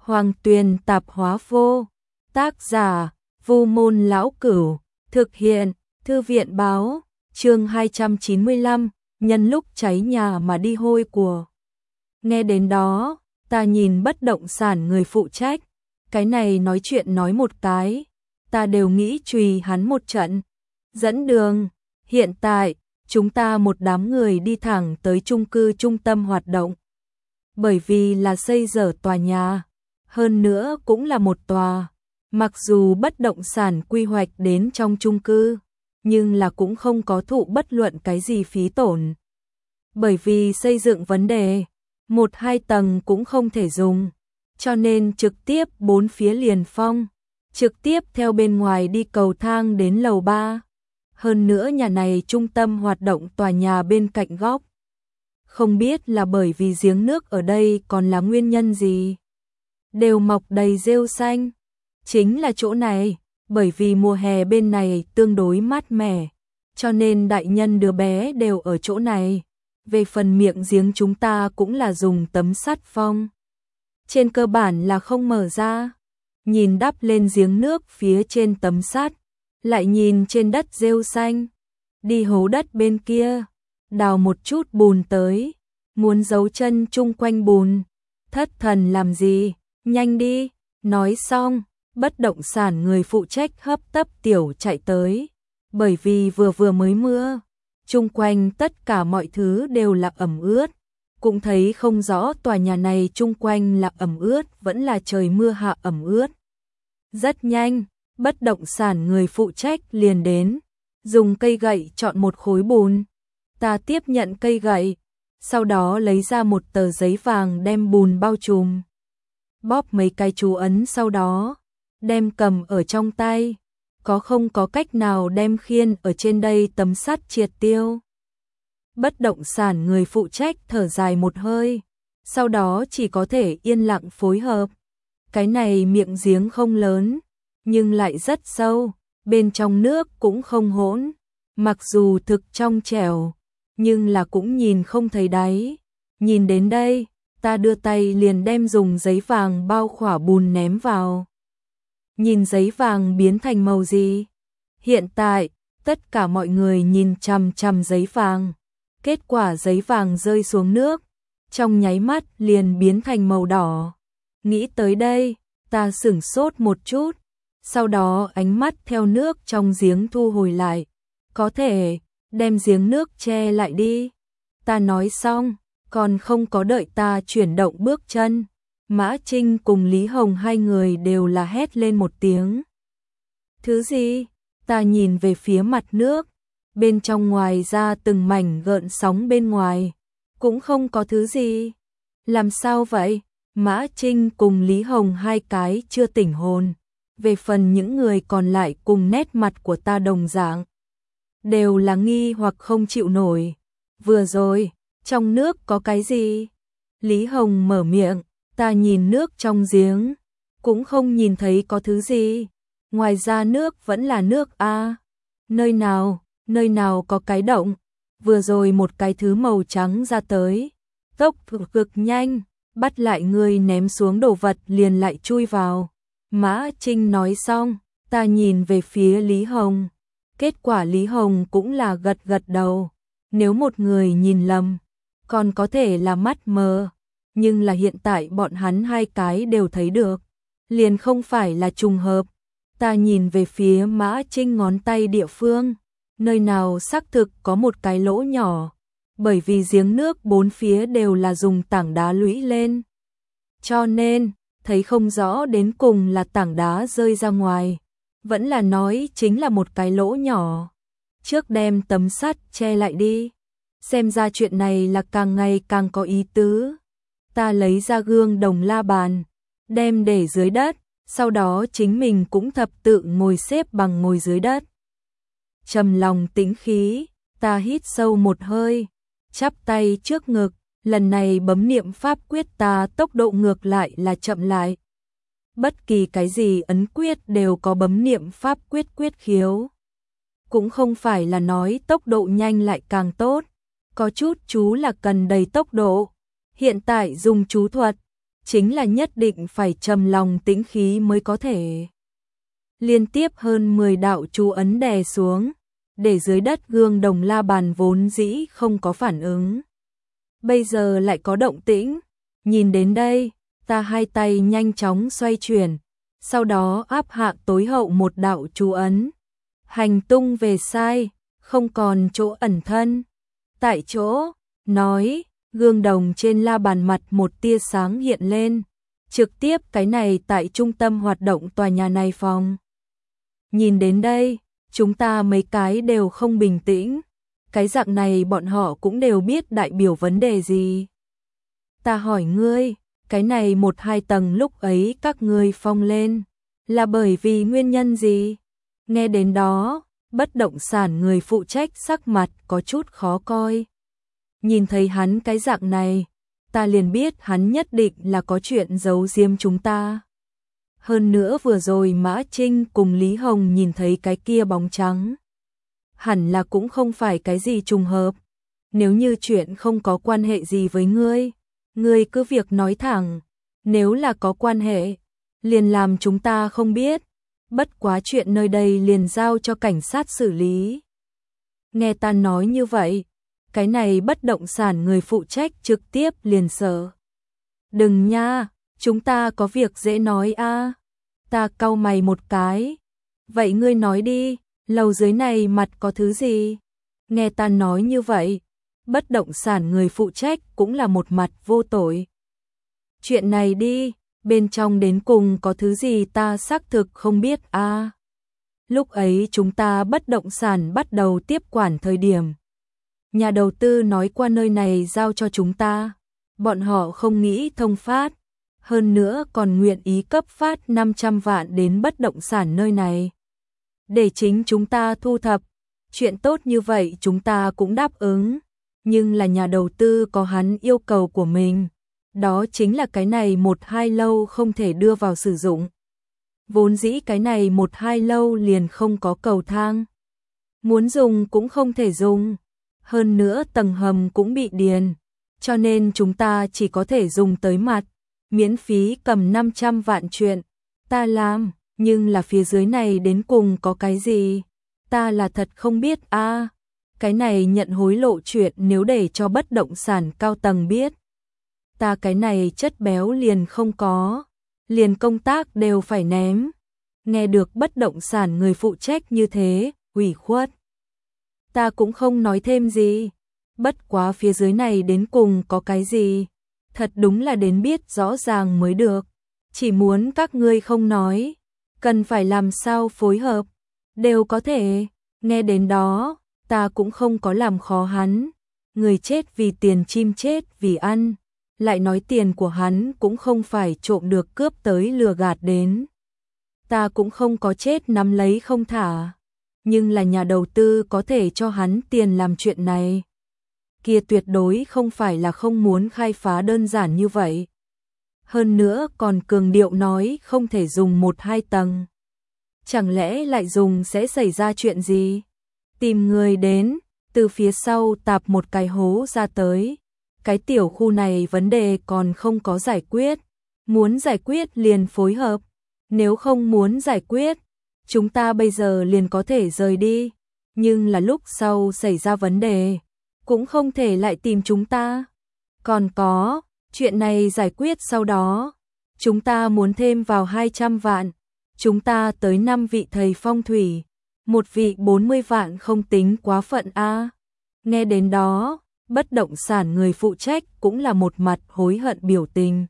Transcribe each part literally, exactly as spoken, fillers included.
Hoàng Tuyền Tạp Hóa Vô. Tác giả: Vu Môn Lão Cửu. Thực hiện: Thư viện báo. Chương hai trăm chín mươi lăm, nhân lúc cháy nhà mà đi hôi của. Nghe đến đó, ta nhìn bất động sản người phụ trách, cái này nói chuyện nói một cái, ta đều nghĩ chùy hắn một trận. Dẫn đường, hiện tại, chúng ta một đám người đi thẳng tới chung cư trung tâm hoạt động. Bởi vì là xây dở tòa nhà, hơn nữa cũng là một tòa, mặc dù bất động sản quy hoạch đến trong chung cư, nhưng là cũng không có thụ bất luận cái gì phí tổn. Bởi vì xây dựng vấn đề, một hai tầng cũng không thể dùng, cho nên trực tiếp bốn phía liền phong, trực tiếp theo bên ngoài đi cầu thang đến lầu ba. Hơn nữa nhà này trung tâm hoạt động tòa nhà bên cạnh góc. Không biết là bởi vì giếng nước ở đây còn là nguyên nhân gì. Đều mọc đầy rêu xanh. Chính là chỗ này, bởi vì mùa hè bên này tương đối mát mẻ, cho nên đại nhân đứa bé đều ở chỗ này. Về phần miệng giếng chúng ta cũng là dùng tấm sắt phong. Trên cơ bản là không mở ra. Nhìn đắp lên giếng nước phía trên tấm sắt, lại nhìn trên đất rêu xanh. Đi hố đất bên kia, đào một chút bùn tới, muốn giấu chân chung quanh bùn. Thất thần làm gì, nhanh đi. Nói xong, bất động sản người phụ trách hấp tấp tiểu chạy tới. Bởi vì vừa vừa mới mưa, chung quanh tất cả mọi thứ đều là ẩm ướt. Cũng thấy không rõ tòa nhà này chung quanh là ẩm ướt vẫn là trời mưa hạ ẩm ướt. Rất nhanh, bất động sản người phụ trách liền đến, dùng cây gậy chọn một khối bùn. Ta tiếp nhận cây gậy, sau đó lấy ra một tờ giấy vàng đem bùn bao trùm. Bóp mấy cái chú ấn sau đó, đem cầm ở trong tay. Có không có cách nào đem khiên ở trên đây tấm sắt triệt tiêu. Bất động sản người phụ trách thở dài một hơi, sau đó chỉ có thể yên lặng phối hợp. Cái này miệng giếng không lớn, nhưng lại rất sâu, bên trong nước cũng không hỗn. Mặc dù thực trong trẻo, nhưng là cũng nhìn không thấy đáy. Nhìn đến đây, ta đưa tay liền đem dùng giấy vàng bao khỏa bùn ném vào. Nhìn giấy vàng biến thành màu gì? Hiện tại, tất cả mọi người nhìn chằm chằm giấy vàng. Kết quả giấy vàng rơi xuống nước, trong nháy mắt liền biến thành màu đỏ. Nghĩ tới đây, ta sửng sốt một chút, sau đó ánh mắt theo nước trong giếng thu hồi lại. Có thể, đem giếng nước che lại đi. Ta nói xong, còn không có đợi ta chuyển động bước chân. Mã Trinh cùng Lý Hồng hai người đều là hét lên một tiếng. Thứ gì? Ta nhìn về phía mặt nước, bên trong ngoài ra từng mảnh gợn sóng bên ngoài, cũng không có thứ gì. Làm sao vậy? Mã Trinh cùng Lý Hồng hai cái chưa tỉnh hồn. Về phần những người còn lại cùng nét mặt của ta đồng dạng, đều là nghi hoặc không chịu nổi. Vừa rồi, trong nước có cái gì? Lý Hồng mở miệng. Ta nhìn nước trong giếng, cũng không nhìn thấy có thứ gì. Ngoài ra nước vẫn là nước a. Nơi nào, nơi nào có cái động. Vừa rồi một cái thứ màu trắng ra tới, tốc cực nhanh, bắt lại người ném xuống đồ vật liền lại chui vào. Mã Trinh nói xong, ta nhìn về phía Lý Hồng. Kết quả Lý Hồng cũng là gật gật đầu. Nếu một người nhìn lầm, còn có thể là mắt mờ. Nhưng là hiện tại bọn hắn hai cái đều thấy được, liền không phải là trùng hợp. Ta nhìn về phía Mã Trinh ngón tay địa phương, nơi nào xác thực có một cái lỗ nhỏ, bởi vì giếng nước bốn phía đều là dùng tảng đá lũy lên. Cho nên, thấy không rõ đến cùng là tảng đá rơi ra ngoài, vẫn là nói chính là một cái lỗ nhỏ. Trước đem tấm sắt che lại đi, xem ra chuyện này là càng ngày càng có ý tứ. Ta lấy ra gương đồng la bàn, đem để dưới đất, sau đó chính mình cũng thập tự ngồi xếp bằng ngồi dưới đất. Trầm lòng tĩnh khí, ta hít sâu một hơi, chắp tay trước ngực, lần này bấm niệm pháp quyết ta tốc độ ngược lại là chậm lại. Bất kỳ cái gì ấn quyết đều có bấm niệm pháp quyết quyết khiếu. Cũng không phải là nói tốc độ nhanh lại càng tốt, có chút chú là cần đầy tốc độ. Hiện tại dùng chú thuật, chính là nhất định phải trầm lòng tĩnh khí mới có thể. Liên tiếp hơn mười đạo chú ấn đè xuống, để dưới đất gương đồng la bàn vốn dĩ không có phản ứng. Bây giờ lại có động tĩnh, nhìn đến đây, ta hai tay nhanh chóng xoay chuyển, sau đó áp hạ tối hậu một đạo chú ấn. Hành tung về sai, không còn chỗ ẩn thân. Tại chỗ, nói, gương đồng trên la bàn mặt một tia sáng hiện lên, trực tiếp cái này tại trung tâm hoạt động tòa nhà này phòng. Nhìn đến đây, chúng ta mấy cái đều không bình tĩnh, cái dạng này bọn họ cũng đều biết đại biểu vấn đề gì. Ta hỏi ngươi, cái này một hai tầng lúc ấy các ngươi phong lên, là bởi vì nguyên nhân gì? Nghe đến đó, bất động sản người phụ trách sắc mặt có chút khó coi. Nhìn thấy hắn cái dạng này, ta liền biết hắn nhất định là có chuyện giấu giếm chúng ta. Hơn nữa vừa rồi Mã Trinh cùng Lý Hồng nhìn thấy cái kia bóng trắng. Hẳn là cũng không phải cái gì trùng hợp. Nếu như chuyện không có quan hệ gì với ngươi, ngươi cứ việc nói thẳng. Nếu là có quan hệ, liền làm chúng ta không biết. Bất quá chuyện nơi đây liền giao cho cảnh sát xử lý. Nghe ta nói như vậy, cái này bất động sản người phụ trách trực tiếp liền sợ. Đừng nha, chúng ta có việc dễ nói a. À. Ta cau mày một cái. Vậy ngươi nói đi, lầu dưới này mặt có thứ gì? Nghe ta nói như vậy, bất động sản người phụ trách cũng là một mặt vô tội. Chuyện này đi, bên trong đến cùng có thứ gì ta xác thực không biết a. À. Lúc ấy chúng ta bất động sản bắt đầu tiếp quản thời điểm. Nhà đầu tư nói qua nơi này giao cho chúng ta. Bọn họ không nghĩ thông phát. Hơn nữa còn nguyện ý cấp phát năm trăm vạn đến bất động sản nơi này. Để chính chúng ta thu thập. Chuyện tốt như vậy chúng ta cũng đáp ứng. Nhưng là nhà đầu tư có hắn yêu cầu của mình. Đó chính là cái này một hai lâu không thể đưa vào sử dụng. Vốn dĩ cái này một hai lâu liền không có cầu thang. Muốn dùng cũng không thể dùng. Hơn nữa tầng hầm cũng bị điền. Cho nên chúng ta chỉ có thể dùng tới mặt. Miễn phí cầm năm trăm vạn chuyện. Ta làm, nhưng là phía dưới này đến cùng có cái gì? Ta là thật không biết a. À, cái này nhận hối lộ chuyện nếu để cho bất động sản cao tầng biết. Ta cái này chất béo liền không có. Liền công tác đều phải ném. Nghe được bất động sản người phụ trách như thế, ủy khuất. Ta cũng không nói thêm gì. Bất quá phía dưới này đến cùng có cái gì? Thật đúng là đến biết rõ ràng mới được. Chỉ muốn các ngươi không nói. Cần phải làm sao phối hợp. Đều có thể. Nghe đến đó, ta cũng không có làm khó hắn. Người chết vì tiền chim chết vì ăn. Lại nói tiền của hắn cũng không phải trộm được cướp tới lừa gạt đến. Ta cũng không có chết nắm lấy không thả. Nhưng là nhà đầu tư có thể cho hắn tiền làm chuyện này. Kia tuyệt đối không phải là không muốn khai phá đơn giản như vậy. Hơn nữa còn cường điệu nói không thể dùng một hai tầng. Chẳng lẽ lại dùng sẽ xảy ra chuyện gì? Tìm người đến, từ phía sau tạp một cái hố ra tới. Cái tiểu khu này vấn đề còn không có giải quyết. Muốn giải quyết liền phối hợp. Nếu không muốn giải quyết, chúng ta bây giờ liền có thể rời đi. Nhưng là lúc sau xảy ra vấn đề, cũng không thể lại tìm chúng ta. Còn có, chuyện này giải quyết sau đó, chúng ta muốn thêm vào hai trăm vạn. Chúng ta tới năm vị thầy phong thủy, một vị bốn mươi vạn không tính quá phận a. À. Nghe đến đó, bất động sản người phụ trách cũng là một mặt hối hận biểu tình.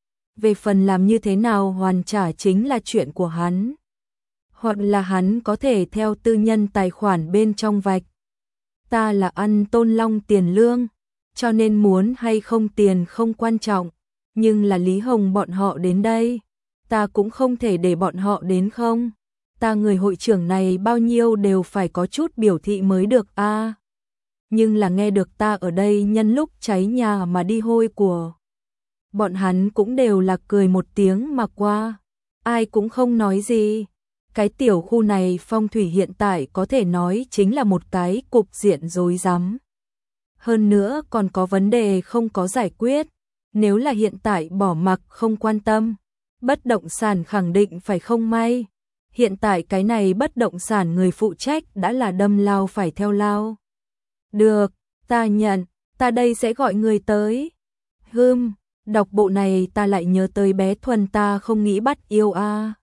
Về phần làm như thế nào hoàn trả chính là chuyện của hắn. Hoặc là hắn có thể theo tư nhân tài khoản bên trong vạch. Ta là ăn Tôn Long tiền lương, cho nên muốn hay không tiền không quan trọng. Nhưng là Lý Hồng bọn họ đến đây, ta cũng không thể để bọn họ đến không. Ta người hội trưởng này bao nhiêu đều phải có chút biểu thị mới được a. À, nhưng là nghe được ta ở đây nhân lúc cháy nhà mà đi hôi của. Bọn hắn cũng đều là cười một tiếng mà qua. Ai cũng không nói gì. Cái tiểu khu này phong thủy hiện tại có thể nói chính là một cái cục diện rối rắm. Hơn nữa còn có vấn đề không có giải quyết. Nếu là hiện tại bỏ mặc không quan tâm, bất động sản khẳng định phải không may. Hiện tại cái này bất động sản người phụ trách đã là đâm lao phải theo lao. Được, ta nhận, ta đây sẽ gọi người tới. Hừm, đọc bộ này ta lại nhớ tới bé Thuần ta không nghĩ bắt yêu a. À.